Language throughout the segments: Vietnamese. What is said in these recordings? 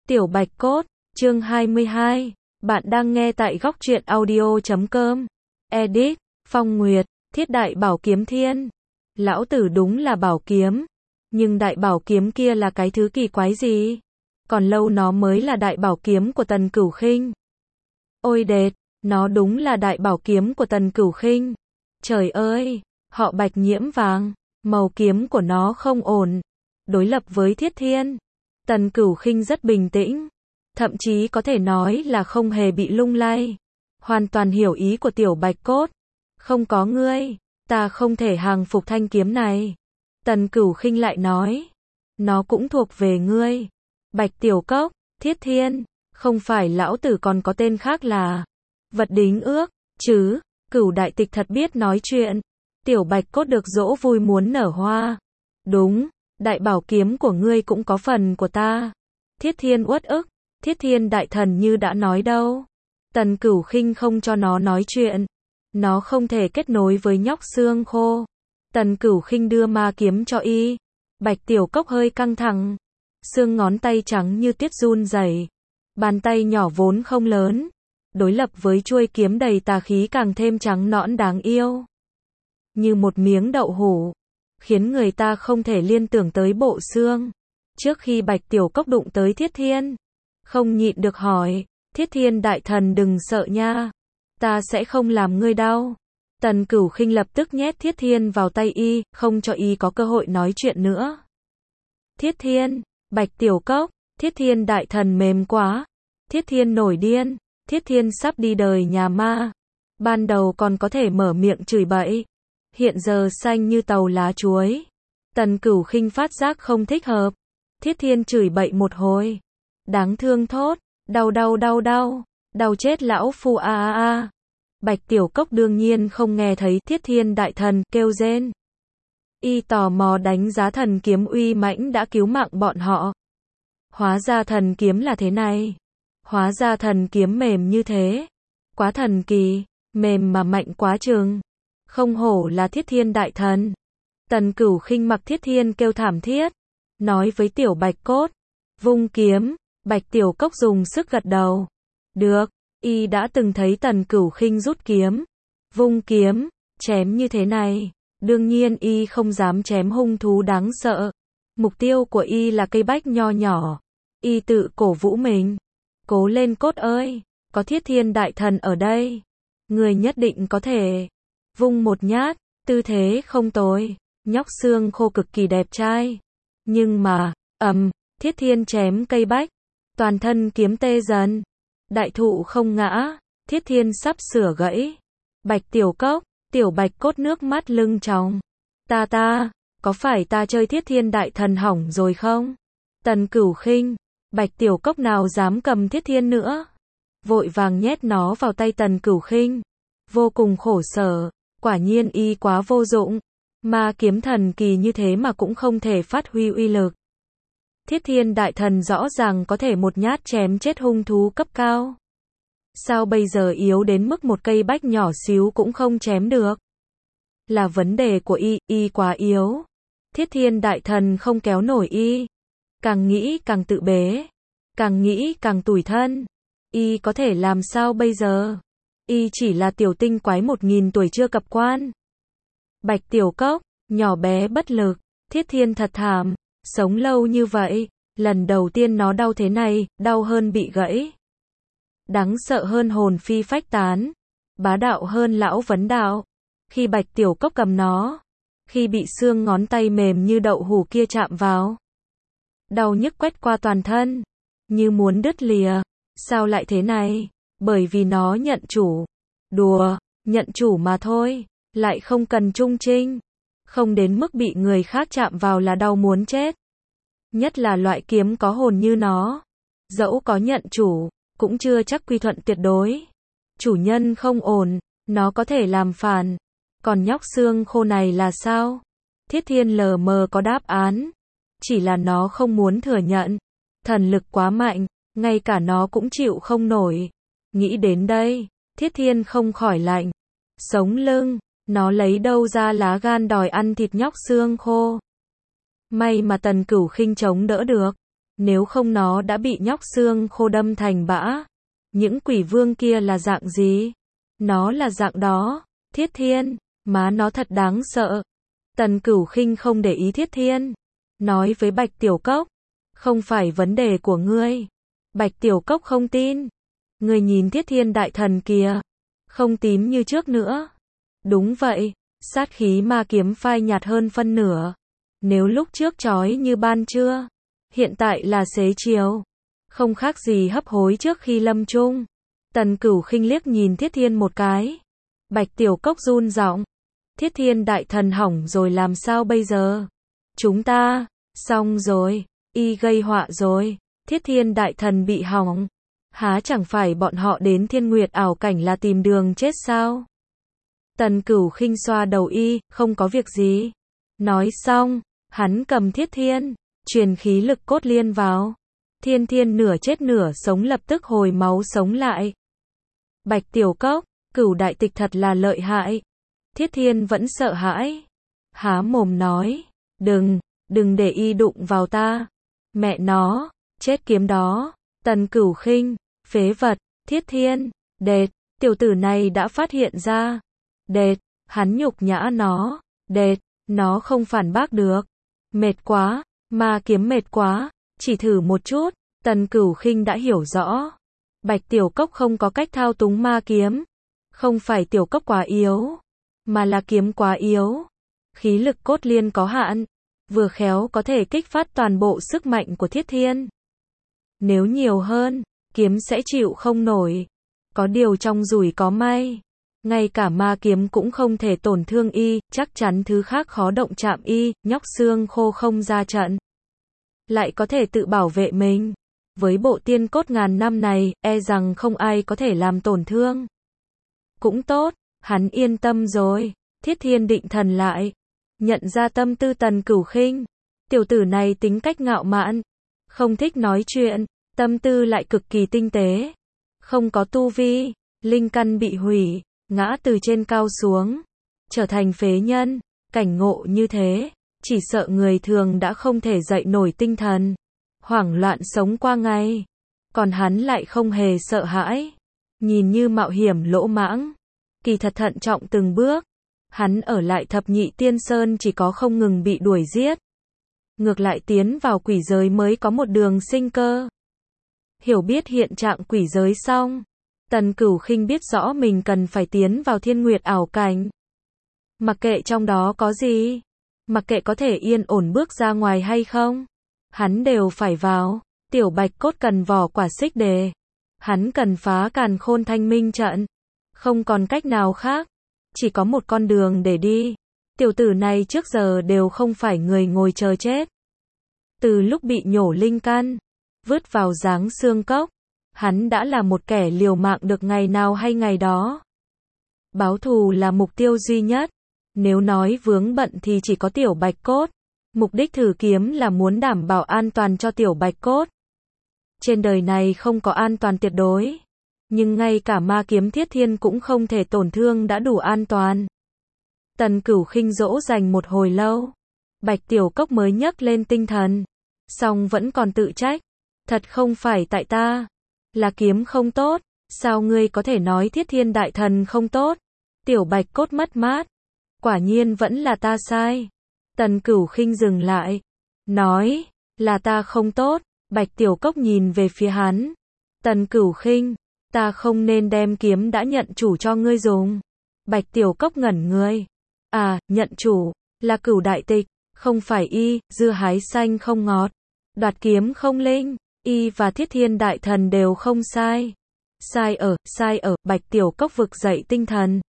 Tiểu Bạch Cốt, chương 22. Bạn đang nghe tại góc truyện audio.com. Edit, Phong Nguyệt, Thiết Đại Bảo Kiếm Thiên. Lão tử đúng là bảo kiếm. Nhưng đại bảo kiếm kia là cái thứ kỳ quái gì? Còn lâu nó mới là đại bảo kiếm của Tần Cửu Khinh. Ôi đệt, nó đúng là đại bảo kiếm của Tần Cửu Khinh. Trời ơi, họ Bạch nhiễm vàng, màu kiếm của nó không ổn. Đối lập với Thiết Thiên, Tần Cửu Khinh rất bình tĩnh, thậm chí có thể nói là không hề bị lung lay. Hoàn toàn hiểu ý của Tiểu Bạch Cốt. Không có ngươi, ta không thể hàng phục thanh kiếm này. Tần Cửu Khinh lại nói, nó cũng thuộc về ngươi. Bạch Tiểu Cốc, Thiết Thiên, không phải lão tử còn có tên khác là Vật Đính Ước, chứ? Cửu đại tịch thật biết nói chuyện. Tiểu Bạch Cốt được dỗ vui muốn nở hoa. Đúng, đại bảo kiếm của ngươi cũng có phần của ta. Thiết Thiên uất ức, Thiết Thiên đại thần như đã nói đâu. Tần Cửu Khinh không cho nó nói chuyện. Nó không thể kết nối với nhóc xương khô. Tần Cửu Khinh đưa ma kiếm cho y. Bạch Tiểu Cốc hơi căng thẳng. Xương ngón tay trắng như tuyết run rẩy. Bàn tay nhỏ vốn không lớn, đối lập với chuôi kiếm đầy tà khí càng thêm trắng nõn đáng yêu. Như một miếng đậu hũ, khiến người ta không thể liên tưởng tới bộ xương. Trước khi Bạch Tiểu Cốc đụng tới Thiết Thiên, không nhịn được hỏi, Thiết Thiên đại thần đừng sợ nha, ta sẽ không làm ngươi đau. Tần Cửu Khinh lập tức nhét Thiết Thiên vào tay y, không cho y có cơ hội nói chuyện nữa. Thiết Thiên, Bạch Tiểu Cốc, Thiết Thiên đại thần mềm quá. Thiết Thiên nổi điên, Thiết Thiên sắp đi đời nhà ma. Ban đầu còn có thể mở miệng chửi bậy, hiện giờ xanh như tàu lá chuối. Tần Cửu Khinh phát giác không thích hợp. Thiết Thiên chửi bậy một hồi, đáng thương thốt, đau đau đau đau, đau chết lão phu a a a. Bạch Tiểu Cốc đương nhiên không nghe thấy Thiết Thiên đại thần kêu rên. Y tò mò đánh giá thần kiếm uy mãnh đã cứu mạng bọn họ. Hóa ra thần kiếm là thế này. Hóa ra thần kiếm mềm như thế. Quá thần kỳ, mềm mà mạnh quá chừng. Không hổ là Thiết Thiên đại thần. Tần Cửu Khinh mặc Thiết Thiên kêu thảm thiết, nói với Tiểu Bạch Cốt, vung kiếm. Bạch Tiểu Cốc dùng sức gật đầu. Được, y đã từng thấy Tần Cửu Khinh rút kiếm, vung kiếm, chém như thế này. Đương nhiên y không dám chém hung thú đáng sợ. Mục tiêu của y là cây bách nho nhỏ. Y tự cổ vũ mình. Cố lên Cốt ơi, có Thiết Thiên đại thần ở đây. Người nhất định có thể. Vung một nhát, tư thế không tồi. Nhóc xương khô cực kỳ đẹp trai. Nhưng mà, Thiết Thiên chém cây bách. Toàn thân kiếm tê dần. Đại thụ không ngã, Thiết Thiên sắp sửa gãy. Bạch Tiểu Cốc, Tiểu Bạch Cốt nước mắt lưng tròng. Có phải ta chơi Thiết Thiên đại thần hỏng rồi không? Tần Cửu Khinh, Bạch Tiểu Cốc nào dám cầm Thiết Thiên nữa. Vội vàng nhét nó vào tay Tần Cửu Khinh. Vô cùng khổ sở, quả nhiên y quá vô dụng. Ma kiếm thần kỳ như thế mà cũng không thể phát huy uy lực. Thiết Thiên đại thần rõ ràng có thể một nhát chém chết hung thú cấp cao. Sao bây giờ yếu đến mức một cây bách nhỏ xíu cũng không chém được? Là vấn đề của y quá yếu. Thiết Thiên đại thần không kéo nổi y. Càng nghĩ càng tự bế. Càng nghĩ càng tủi thân. Y có thể làm sao bây giờ? Y chỉ là tiểu tinh quái 1000 tuổi chưa cập quan. Bạch Tiểu Cốc, nhỏ bé bất lực. Thiết Thiên thật thảm. Sống lâu như vậy, lần đầu tiên nó đau thế này, đau hơn bị gãy. Đáng sợ hơn hồn phi phách tán. Bá đạo hơn lão vấn đạo. Khi Bạch Tiểu Cốc cầm nó, khi bị xương ngón tay mềm như đậu hũ kia chạm vào, đau nhức quét qua toàn thân, như muốn đứt lìa. Sao lại thế này? Bởi vì nó nhận chủ. Đùa, nhận chủ mà thôi, lại không cần trung trinh. Không đến mức bị người khác chạm vào là đau muốn chết. Nhất là loại kiếm có hồn như nó. Dẫu có nhận chủ, cũng chưa chắc quy thuận tuyệt đối. Chủ nhân không ổn, nó có thể làm phản. Còn nhóc xương khô này là sao? Thiết Thiên lờ mờ có đáp án. Chỉ là nó không muốn thừa nhận. Thần lực quá mạnh, ngay cả nó cũng chịu không nổi. Nghĩ đến đây, Thiết Thiên không khỏi lạnh. Sống lưng, nó lấy đâu ra lá gan đòi ăn thịt nhóc xương khô. May mà Tần Cửu Khinh chống đỡ được. Nếu không nó đã bị nhóc xương khô đâm thành bã. Những quỷ vương kia là dạng gì? Nó là dạng đó. Thiết Thiên, má nó thật đáng sợ. Tần Cửu Khinh không để ý Thiết Thiên. Nói với Bạch Tiểu Cốc. Không phải vấn đề của ngươi. Bạch Tiểu Cốc không tin. Ngươi nhìn Thiết Thiên đại thần kìa. Không tím như trước nữa. Đúng vậy. Sát khí ma kiếm phai nhạt hơn phân nửa. Nếu lúc trước chói như ban trưa, hiện tại là xế chiều. Không khác gì hấp hối trước khi lâm chung. Tần Cửu Khinh liếc nhìn Thiết Thiên một cái. Bạch Tiểu Cốc run giọng. Thiết Thiên đại thần hỏng rồi làm sao bây giờ? Chúng ta, xong rồi, y gây họa rồi. Thiết Thiên đại thần bị hỏng. Há chẳng phải bọn họ đến Thiên Nguyệt ảo cảnh là tìm đường chết sao? Tần Cửu Khinh xoa đầu y, không có việc gì. Nói xong, hắn cầm Thiết Thiên, truyền khí lực cốt liên vào. Thiên Thiên nửa chết nửa sống lập tức hồi máu sống lại. Bạch Tiểu Cốc, Cửu đại tịch thật là lợi hại. Thiết Thiên vẫn sợ hãi. Há mồm nói, đừng để y đụng vào ta. Mẹ nó, chết kiếm đó. Tần Cửu Khinh, phế vật, Thiết Thiên, đệt, tiểu tử này đã phát hiện ra. Đệt, hắn nhục nhã nó. Đệt, nó không phản bác được. Mệt quá, ma kiếm mệt quá, chỉ thử một chút. Tần Cửu Khinh đã hiểu rõ. Bạch Tiểu Cốc không có cách thao túng ma kiếm. Không phải Tiểu Cốc quá yếu, mà là kiếm quá yếu. Khí lực cốt liên có hạn, vừa khéo có thể kích phát toàn bộ sức mạnh của Thiết Thiên. Nếu nhiều hơn, kiếm sẽ chịu không nổi. Có điều trong rủi có may. Ngay cả ma kiếm cũng không thể tổn thương y, chắc chắn thứ khác khó động chạm y, nhóc xương khô không ra trận. Lại có thể tự bảo vệ mình. Với bộ tiên cốt ngàn năm này, e rằng không ai có thể làm tổn thương. Cũng tốt, hắn yên tâm rồi. Thiết Thiên định thần lại. Nhận ra tâm tư Tần Cửu Khinh. Tiểu tử này tính cách ngạo mạn. Không thích nói chuyện. Tâm tư lại cực kỳ tinh tế. Không có tu vi. Linh căn bị hủy. Ngã từ trên cao xuống. Trở thành phế nhân. Cảnh ngộ như thế. Chỉ sợ người thường đã không thể dậy nổi tinh thần. Hoảng loạn sống qua ngày. Còn hắn lại không hề sợ hãi. Nhìn như mạo hiểm lỗ mãng. Kỳ thật thận trọng từng bước. Hắn ở lại thập nhị tiên sơn chỉ có không ngừng bị đuổi giết. Ngược lại tiến vào quỷ giới mới có một đường sinh cơ. Hiểu biết hiện trạng quỷ giới xong. Tần Cửu Khinh biết rõ mình cần phải tiến vào Thiên Nguyệt ảo cảnh. Mặc kệ trong đó có gì. Mặc kệ có thể yên ổn bước ra ngoài hay không. Hắn đều phải vào. Tiểu Bạch Cốt cần vỏ quả xích đề. Hắn cần phá càn khôn thanh minh trận. Không còn cách nào khác. Chỉ có một con đường để đi. Tiểu tử này trước giờ đều không phải người ngồi chờ chết. Từ lúc bị nhổ linh căn, vứt vào giáng xương cốc, hắn đã là một kẻ liều mạng được ngày nào hay ngày đó. Báo thù là mục tiêu duy nhất. Nếu nói vướng bận thì chỉ có Tiểu Bạch Cốt. Mục đích thử kiếm là muốn đảm bảo an toàn cho Tiểu Bạch Cốt. Trên đời này không có an toàn tuyệt đối. Nhưng ngay cả ma kiếm Thiết Thiên cũng không thể tổn thương đã đủ an toàn. Tần Cửu Khinh dỗ dành một hồi lâu. Bạch Tiểu Cốc mới nhấc lên tinh thần. Song vẫn còn tự trách. Thật không phải tại ta. Là kiếm không tốt. Sao ngươi có thể nói Thiết Thiên đại thần không tốt? Tiểu Bạch Cốt mất mát. Quả nhiên vẫn là ta sai. Tần Cửu Khinh dừng lại. Nói. Là ta không tốt. Bạch Tiểu Cốc nhìn về phía hắn. Tần Cửu Khinh. Ta không nên đem kiếm đã nhận chủ cho ngươi dùng. Bạch Tiểu Cốc ngẩn người. À, nhận chủ. Là Cửu đại tịch. Không phải y, dưa hái xanh không ngọt. Đoạt kiếm không linh. Y và Thiết Thiên đại thần đều không sai. Sai ở, Bạch Tiểu Cốc vực dậy tinh thần.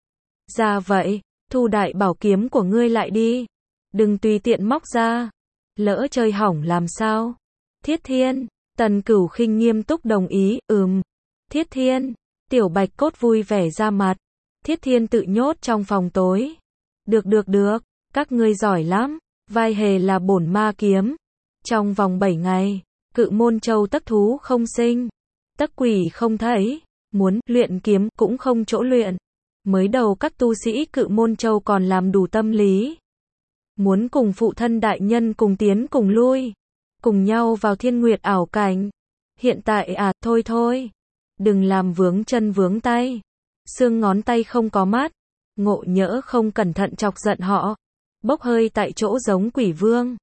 Ra vậy, thu đại bảo kiếm của ngươi lại đi. Đừng tùy tiện móc ra. Lỡ chơi hỏng làm sao? Thiết Thiên, Tần Cửu Khinh nghiêm túc đồng ý, Thiết Thiên, Tiểu Bạch Cốt vui vẻ ra mặt. Thiết Thiên tự nhốt trong phòng tối. Được, các ngươi giỏi lắm. Vai hề là bổn ma kiếm. Trong vòng 7 ngày, Cự Môn Châu tắc thú không sinh, tắc quỷ không thấy, muốn luyện kiếm cũng không chỗ luyện. Mới đầu các tu sĩ Cự Môn Châu còn làm đủ tâm lý. Muốn cùng phụ thân đại nhân cùng tiến cùng lui. cùng nhau vào thiên nguyệt ảo cảnh. Hiện tại à, thôi thôi, đừng làm vướng chân vướng tay. Xương ngón tay không có mắt, ngộ nhỡ không cẩn thận chọc giận họ, bốc hơi tại chỗ giống quỷ vương,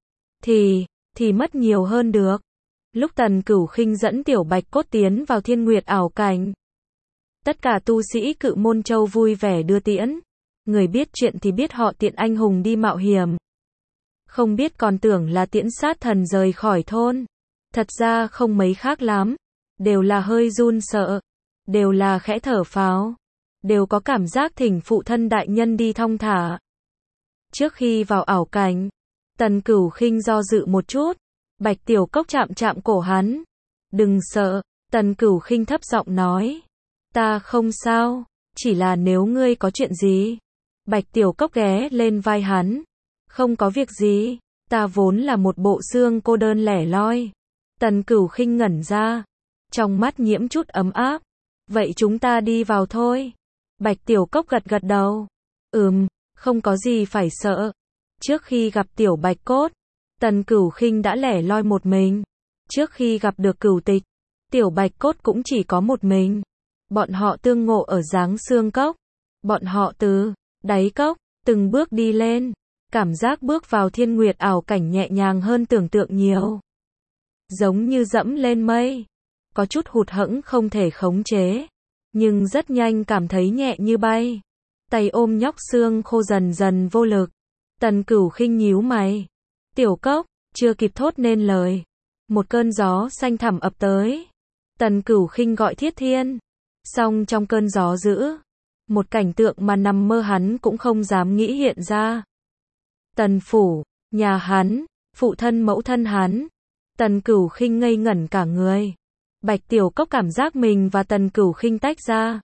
thì mất nhiều hơn được. Lúc Tần Cửu Khinh dẫn Tiểu Bạch Cốt tiến vào thiên nguyệt ảo cảnh, tất cả tu sĩ Cự Môn Châu vui vẻ đưa tiễn. Người biết chuyện thì biết họ tiện anh hùng đi mạo hiểm, không biết còn tưởng là tiễn sát thần rời khỏi thôn. Thật ra không mấy khác lắm, đều là hơi run sợ, đều là khẽ thở phào, đều có cảm giác thỉnh phụ thân đại nhân đi thong thả. Trước khi vào ảo cảnh, Tần Cửu Khinh do dự một chút. Bạch Tiểu Cốc chạm chạm cổ hắn. Đừng sợ, Tần Cửu Khinh thấp giọng nói. Ta không sao, chỉ là nếu ngươi có chuyện gì. Bạch Tiểu Cốc ghé lên vai hắn. Không có việc gì, ta vốn là một bộ xương cô đơn lẻ loi. Tần Cửu Khinh ngẩn ra, trong mắt nhiễm chút ấm áp. Vậy chúng ta đi vào thôi. Bạch Tiểu Cốc gật gật đầu. Không có gì phải sợ. Trước khi gặp Tiểu Bạch Cốt, Tần Cửu Khinh đã lẻ loi một mình. Trước khi gặp được Cửu Tịch, Tiểu Bạch Cốt cũng chỉ có một mình. Bọn họ tương ngộ ở Giáng Xương Cốc. Bọn họ từ đáy cốc từng bước đi lên. Cảm giác bước vào thiên nguyệt ảo cảnh nhẹ nhàng hơn tưởng tượng nhiều. Giống như dẫm lên mây. Có chút hụt hẫng không thể khống chế, nhưng rất nhanh cảm thấy nhẹ như bay. Tay ôm nhóc xương khô dần dần vô lực. Tần Cửu Khinh nhíu mày. Tiểu Cốc, chưa kịp thốt nên lời, một cơn gió xanh thẳm ập tới. Tần Cửu Khinh gọi Thiết Thiên. Song trong cơn gió dữ, một cảnh tượng mà nằm mơ hắn cũng không dám nghĩ hiện ra. Tần phủ, nhà hắn, phụ thân mẫu thân hắn. Tần Cửu Khinh ngây ngẩn cả người. Bạch Tiểu Cốc cảm giác mình và Tần Cửu Khinh tách ra.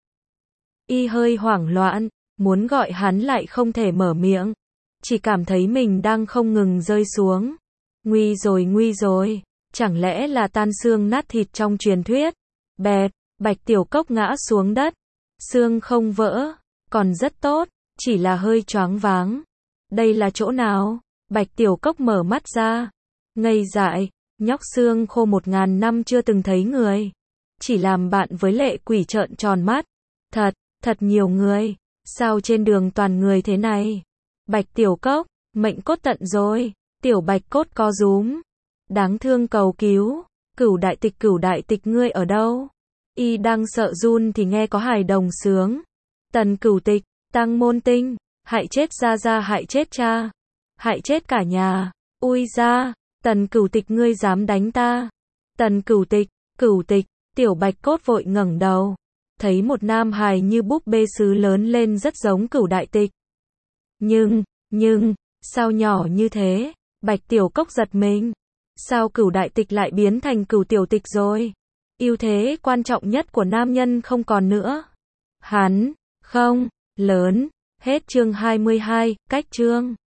Y hơi hoảng loạn, muốn gọi hắn lại không thể mở miệng. Chỉ cảm thấy mình đang không ngừng rơi xuống. Nguy rồi, chẳng lẽ là tan xương nát thịt trong truyền thuyết. Bẹp, Bạch Tiểu Cốc ngã xuống đất. Xương không vỡ, còn rất tốt, chỉ là hơi choáng váng. Đây là chỗ nào? Bạch Tiểu Cốc mở mắt ra. Ngây dại, nhóc xương khô 1000 năm chưa từng thấy người. Chỉ làm bạn với lệ quỷ trợn tròn mắt. Thật nhiều người. Sao trên đường toàn người thế này? Bạch Tiểu Cốc, mệnh cốt tận rồi. Tiểu Bạch Cốt co rúm. Đáng thương cầu cứu. Cửu đại tịch ngươi ở đâu? Y đang sợ run thì nghe có hài đồng sướng. Tần Cửu Tịch, Tăng Môn Tinh, hại chết gia, hại chết cha, hại chết cả nhà. Ui ra, Tần Cửu Tịch ngươi dám đánh ta? Tần Cửu Tịch, Tiểu Bạch Cốt vội ngẩng đầu, thấy một nam hài như búp bê sứ lớn lên rất giống Cửu Đại Tịch. Nhưng, sao nhỏ như thế? Bạch Tiểu Cốc giật mình. Sao Cửu Đại Tịch lại biến thành Cửu Tiểu Tịch rồi? Ưu thế quan trọng nhất của nam nhân không còn nữa. Hắn, không, lớn. Hết chương 22, cách chương.